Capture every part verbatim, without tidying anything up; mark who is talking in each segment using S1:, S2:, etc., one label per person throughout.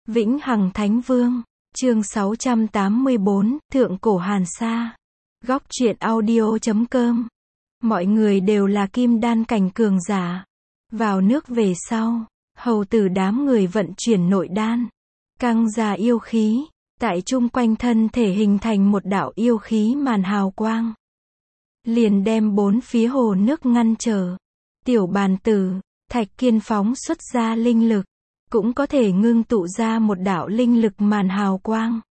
S1: Vĩnh Hằng Thánh Vương, chương sáu trăm tám mươi bốn, Thượng Cổ Hàn Sa. Góc truyện audio chấm com. Mọi người đều là kim đan cảnh cường giả. Vào nước về sau, hầu tử đám người vận chuyển nội đan, căng ra yêu khí, tại chung quanh thân thể hình thành một đạo yêu khí màn hào quang. Liền đem bốn phía hồ nước ngăn trở. Tiểu bàn tử, Thạch Kiên phóng xuất ra linh lực, cũng có thể ngưng tụ ra một đạo linh lực màn hào quang.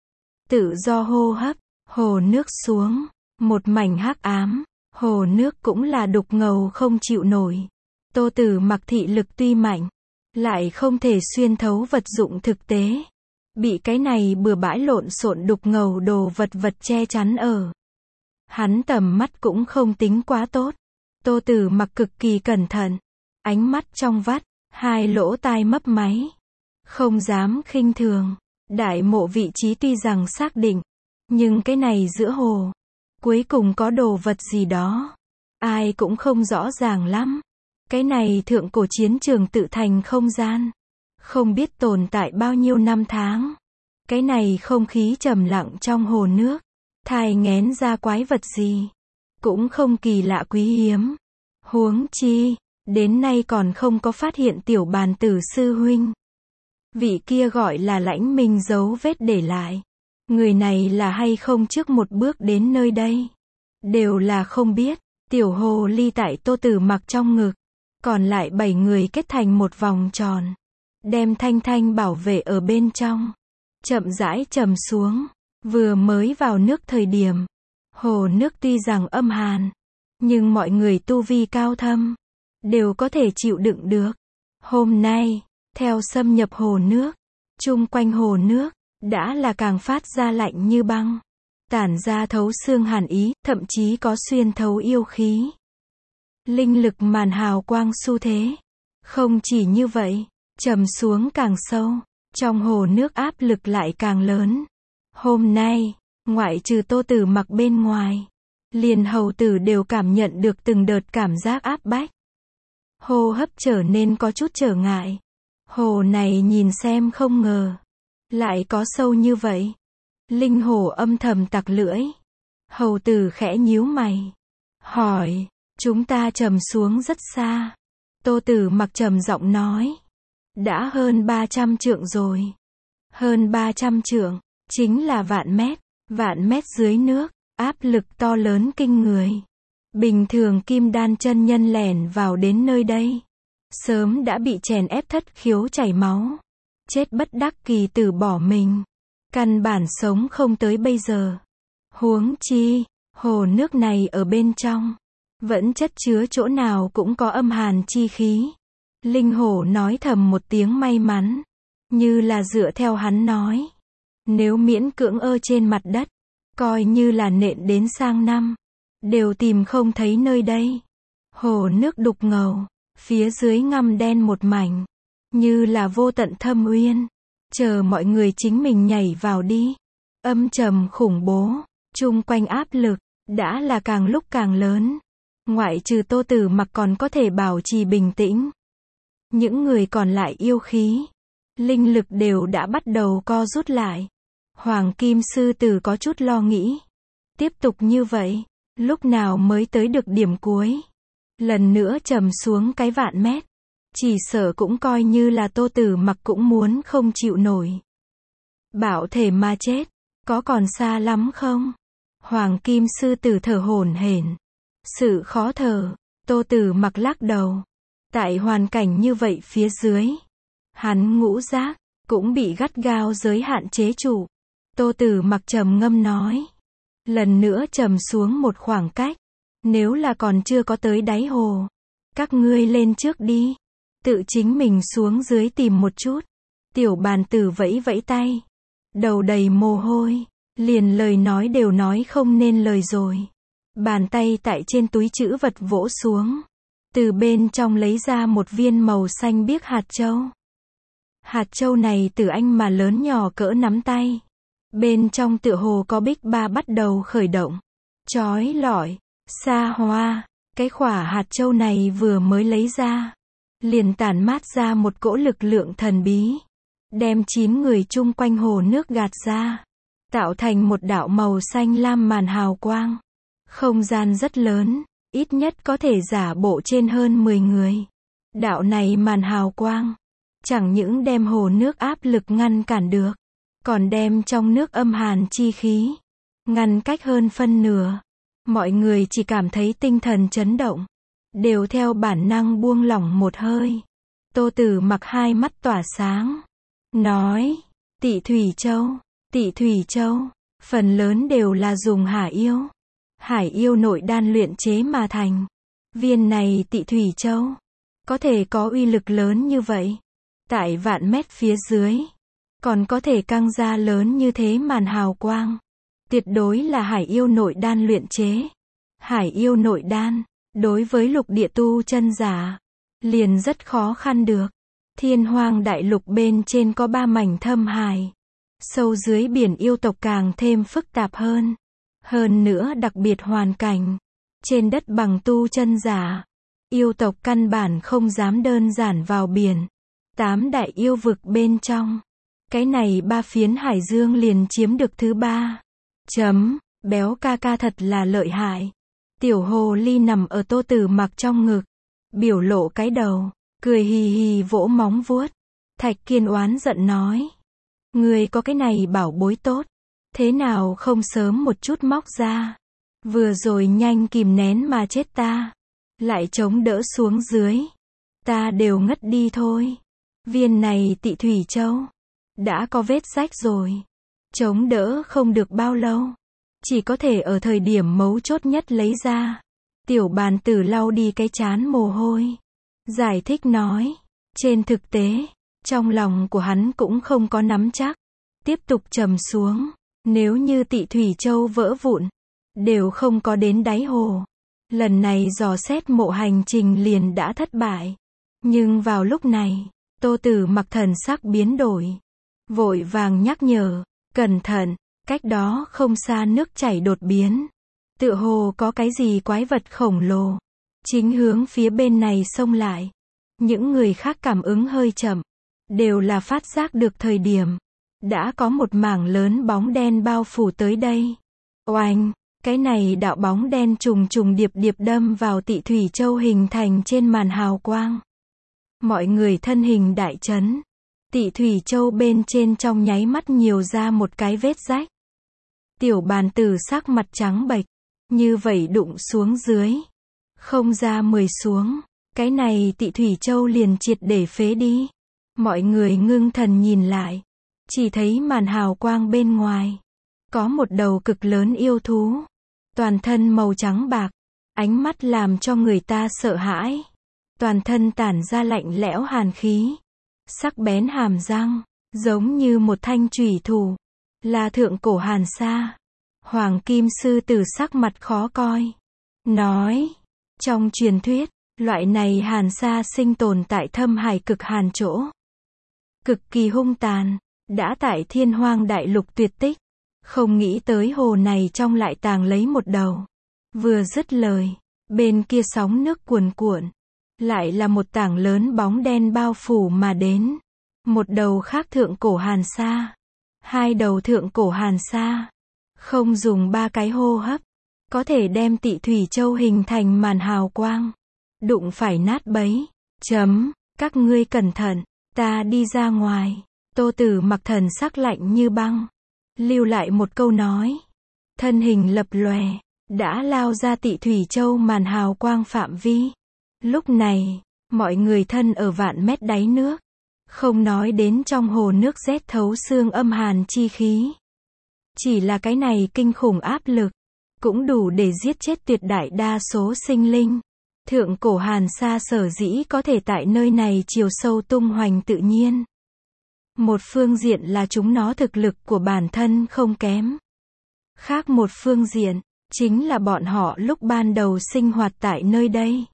S1: Tự do hô hấp, hồ nước xuống, một mảnh hắc ám, hồ nước cũng là đục ngầu không chịu nổi. Tô Tử Mặc thị lực tuy mạnh, lại không thể xuyên thấu vật dụng thực tế. Bị cái này bừa bãi lộn xộn đục ngầu đồ vật vật che chắn ở. Hắn tầm mắt cũng không tính quá tốt. Tô Tử Mặc cực kỳ cẩn thận, ánh mắt trong vắt, hai lỗ tai mấp máy, không dám khinh thường. Đại mộ vị trí tuy rằng xác định, nhưng cái này giữa hồ, cuối cùng có đồ vật gì đó, ai cũng không rõ ràng lắm. Cái này thượng cổ chiến trường tự thành không gian, không biết tồn tại bao nhiêu năm tháng. Cái này không khí trầm lặng trong hồ nước, thai nghén ra quái vật gì, cũng không kỳ lạ quý hiếm. Huống chi, đến nay còn không có phát hiện tiểu bàn tử sư huynh. Vị kia gọi là Lãnh Minh dấu vết để lại. Người này là hay không trước một bước đến nơi đây, đều là không biết. Tiểu hồ ly tại Tô Tử Mặc trong ngực, còn lại bảy người kết thành một vòng tròn, đem Thanh Thanh bảo vệ ở bên trong. Chậm rãi trầm xuống, vừa mới vào nước thời điểm, hồ nước tuy rằng âm hàn, nhưng mọi người tu vi cao thâm, đều có thể chịu đựng được. Hôm nay, theo xâm nhập hồ nước, chung quanh hồ nước, đã là càng phát ra lạnh như băng, tản ra thấu xương hàn ý, thậm chí có xuyên thấu yêu khí. Linh lực màn hào quang xu thế. Không chỉ như vậy, trầm xuống càng sâu, trong hồ nước áp lực lại càng lớn. Hôm nay, ngoại trừ Tô Tử Mặc bên ngoài, liền hầu tử đều cảm nhận được từng đợt cảm giác áp bách. Hô hấp trở nên có chút trở ngại. Hồ này nhìn xem không ngờ, lại có sâu như vậy. Linh hồ âm thầm tặc lưỡi. Hầu tử khẽ nhíu mày, hỏi, chúng ta trầm xuống rất xa. Tô Tử Mặc trầm giọng nói, đã hơn ba trăm trượng rồi. Hơn ba trăm trượng, chính là vạn mét. Vạn mét dưới nước, áp lực to lớn kinh người. Bình thường kim đan chân nhân lẻn vào đến nơi đây, sớm đã bị chèn ép thất khiếu chảy máu, chết bất đắc kỳ từ bỏ mình, căn bản sống không tới bây giờ. Huống chi, hồ nước này ở bên trong, vẫn chất chứa chỗ nào cũng có âm hàn chi khí. Linh hổ nói thầm một tiếng may mắn, như là dựa theo hắn nói, nếu miễn cưỡng ơ trên mặt đất, coi như là nện đến sang năm, đều tìm không thấy nơi đây. Hồ nước đục ngầu, phía dưới ngăm đen một mảnh, như là vô tận thâm uyên, chờ mọi người chính mình nhảy vào đi. Âm trầm khủng bố, chung quanh áp lực, đã là càng lúc càng lớn. Ngoại trừ Tô Tử Mặc còn có thể bảo trì bình tĩnh. Những người còn lại yêu khí, linh lực đều đã bắt đầu co rút lại. Hoàng Kim Sư Tử có chút lo nghĩ. Tiếp tục như vậy, lúc nào mới tới được điểm cuối? Lần nữa trầm xuống cái vạn mét, chỉ sợ cũng coi như là Tô Tử Mặc cũng muốn không chịu nổi. Bảo thể mà chết, có còn xa lắm không? Hoàng Kim Sư Tử thở hổn hển. Sự khó thở, Tô Tử Mặc lắc đầu. Tại hoàn cảnh như vậy phía dưới, hắn ngũ giác cũng bị gắt gao giới hạn chế trụ. Tô Tử Mặc trầm ngâm nói, lần nữa trầm xuống một khoảng cách, nếu là còn chưa có tới đáy hồ, các ngươi lên trước đi, tự chính mình xuống dưới tìm một chút. Tiểu bàn tử vẫy vẫy tay, đầu đầy mồ hôi, liền lời nói đều nói không nên lời rồi. Bàn tay tại trên túi trữ vật vỗ xuống, từ bên trong lấy ra một viên màu xanh biếc hạt châu. Hạt châu này từ anh mà lớn nhỏ cỡ nắm tay. Bên trong tựa hồ có bích ba bắt đầu khởi động. Chói lọi, xa hoa, cái khỏa hạt châu này vừa mới lấy ra, liền tản mát ra một cỗ lực lượng thần bí. đem chín người chung quanh hồ nước gạt ra, tạo thành một đạo màu xanh lam màn hào quang. Không gian rất lớn, ít nhất có thể giả bộ trên hơn mười người. Đạo này màn hào quang, chẳng những đem hồ nước áp lực ngăn cản được, còn đem trong nước âm hàn chi khí ngăn cách hơn phân nửa. Mọi người chỉ cảm thấy tinh thần chấn động, đều theo bản năng buông lỏng một hơi. Tô Tử Mặc hai mắt tỏa sáng, nói, Tị Thủy Châu, Tị Thủy Châu, phần lớn đều là dùng hải yêu, hải yêu nội đan luyện chế mà thành. Viên này Tị Thủy Châu, có thể có uy lực lớn như vậy, tại vạn mét phía dưới, còn có thể căng ra lớn như thế màn hào quang. Tuyệt đối là hải yêu nội đan luyện chế. Hải yêu nội đan, đối với lục địa tu chân giả, liền rất khó khăn được. Thiên Hoang đại lục bên trên có ba mảnh thâm hải, sâu dưới biển yêu tộc càng thêm phức tạp hơn. Hơn nữa đặc biệt hoàn cảnh, trên đất bằng tu chân giả, yêu tộc căn bản không dám đơn giản vào biển. Tám đại yêu vực bên trong, cái này ba phiến hải dương liền chiếm được thứ ba. Chấm, béo ca ca thật là lợi hại. Tiểu hồ ly nằm ở Tô Tử Mặc trong ngực, biểu lộ cái đầu, cười hì hì vỗ móng vuốt. Thạch Kiên oán giận nói, người có cái này bảo bối tốt, thế nào không sớm một chút móc ra, vừa rồi nhanh kìm nén mà chết ta, lại chống đỡ xuống dưới, ta đều ngất đi thôi. Viên này Tị Thủy Châu, đã có vết rách rồi, chống đỡ không được bao lâu, chỉ có thể ở thời điểm mấu chốt nhất lấy ra. Tiểu bàn tử lau đi cái trán mồ hôi, giải thích nói, trên thực tế, trong lòng của hắn cũng không có nắm chắc. Tiếp tục trầm xuống, nếu như Tị Thủy Châu vỡ vụn, đều không có đến đáy hồ, lần này dò xét mộ hành trình liền đã thất bại. Nhưng vào lúc này, Tô Tử Mặc thần sắc biến đổi, vội vàng nhắc nhở, cẩn thận, cách đó không xa nước chảy đột biến, tựa hồ có cái gì quái vật khổng lồ, chính hướng phía bên này xông lại. Những người khác cảm ứng hơi chậm, đều là phát giác được thời điểm, đã có một mảng lớn bóng đen bao phủ tới đây. Oanh, cái này đạo bóng đen trùng trùng điệp điệp đâm vào Tị Thủy Châu hình thành trên màn hào quang. Mọi người thân hình đại chấn, Tị Thủy Châu bên trên trong nháy mắt nhiều ra một cái vết rách. Tiểu bàn tử sắc mặt trắng bệch, như vậy đụng xuống dưới, không ra mười xuống, cái này Tị Thủy Châu liền triệt để phế đi. Mọi người ngưng thần nhìn lại, chỉ thấy màn hào quang bên ngoài, có một đầu cực lớn yêu thú, toàn thân màu trắng bạc, ánh mắt làm cho người ta sợ hãi, toàn thân tản ra lạnh lẽo hàn khí, sắc bén hàm răng, giống như một thanh chủy thủ, là thượng cổ Hàn Sa. Hoàng Kim Sư Tử sắc mặt khó coi, nói, trong truyền thuyết, loại này Hàn Sa sinh tồn tại thâm hải cực hàn chỗ, cực kỳ hung tàn, đã tại Thiên Hoang đại lục tuyệt tích, không nghĩ tới hồ này trong lại tàng lấy một đầu. Vừa dứt lời, bên kia sóng nước cuồn cuộn, lại là một tảng lớn bóng đen bao phủ mà đến. Một đầu khác thượng cổ Hàn Sa, hai đầu thượng cổ Hàn Sa, không dùng ba cái hô hấp, có thể đem Tị Thủy Châu hình thành màn hào quang, đụng phải nát bấy. Chấm, các ngươi cẩn thận, ta đi ra ngoài. Tô Tử Mặc thần sắc lạnh như băng, lưu lại một câu nói, thân hình lập lòe, đã lao ra Tị Thủy Châu màn hào quang phạm vi. Lúc này, mọi người thân ở vạn mét đáy nước, không nói đến trong hồ nước rét thấu xương âm hàn chi khí, chỉ là cái này kinh khủng áp lực, cũng đủ để giết chết tuyệt đại đa số sinh linh. Thượng cổ Hàn Sa sở dĩ có thể tại nơi này chiều sâu tung hoành tự nhiên, một phương diện là chúng nó thực lực của bản thân không kém, khác một phương diện, chính là bọn họ lúc ban đầu sinh hoạt tại nơi đây,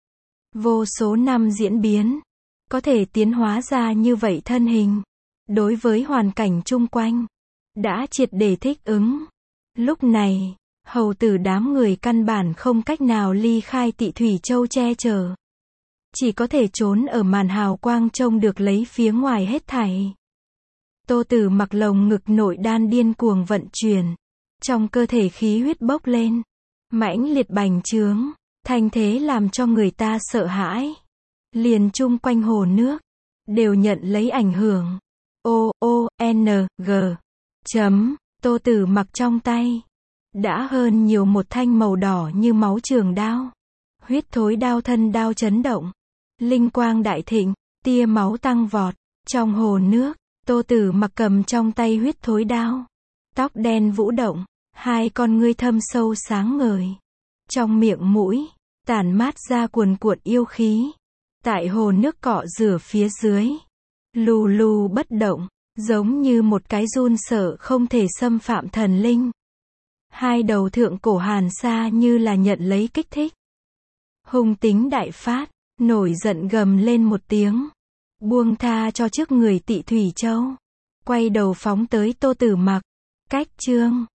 S1: vô số năm diễn biến, có thể tiến hóa ra như vậy thân hình, đối với hoàn cảnh chung quanh, đã triệt để thích ứng. Lúc này, hầu tử đám người căn bản không cách nào ly khai Tị Thủy Châu che chở, chỉ có thể trốn ở màn hào quang trông được lấy phía ngoài hết thảy. Tô Tử Mặc lồng ngực nội đan điên cuồng vận chuyển. Trong cơ thể khí huyết bốc lên. Mãnh liệt bành trướng. Thanh thế làm cho người ta sợ hãi. Liền chung quanh hồ nước. Đều nhận lấy ảnh hưởng. O, O, N, G. Chấm. Tô Tử Mặc trong tay. Đã hơn nhiều một thanh màu đỏ như máu trường đao. Huyết thối đao thân đao chấn động. Linh quang đại thịnh. Tia máu tăng vọt. Trong hồ nước. Tô Tử Mặc cầm trong tay huyết thối đao. Tóc đen vũ động. Hai con ngươi thâm sâu sáng ngời. Trong miệng mũi. Tản mát ra cuồn cuộn yêu khí. Tại hồ nước cọ rửa phía dưới. Lù lù bất động. Giống như một cái run sợ không thể xâm phạm thần linh. Hai đầu thượng cổ hàn sa như là nhận lấy kích thích. Hung tính đại phát. Nổi giận gầm lên một tiếng. Buông tha cho trước người Tị Thủy Châu. Quay đầu phóng tới Tô Tử Mặc. Cách chương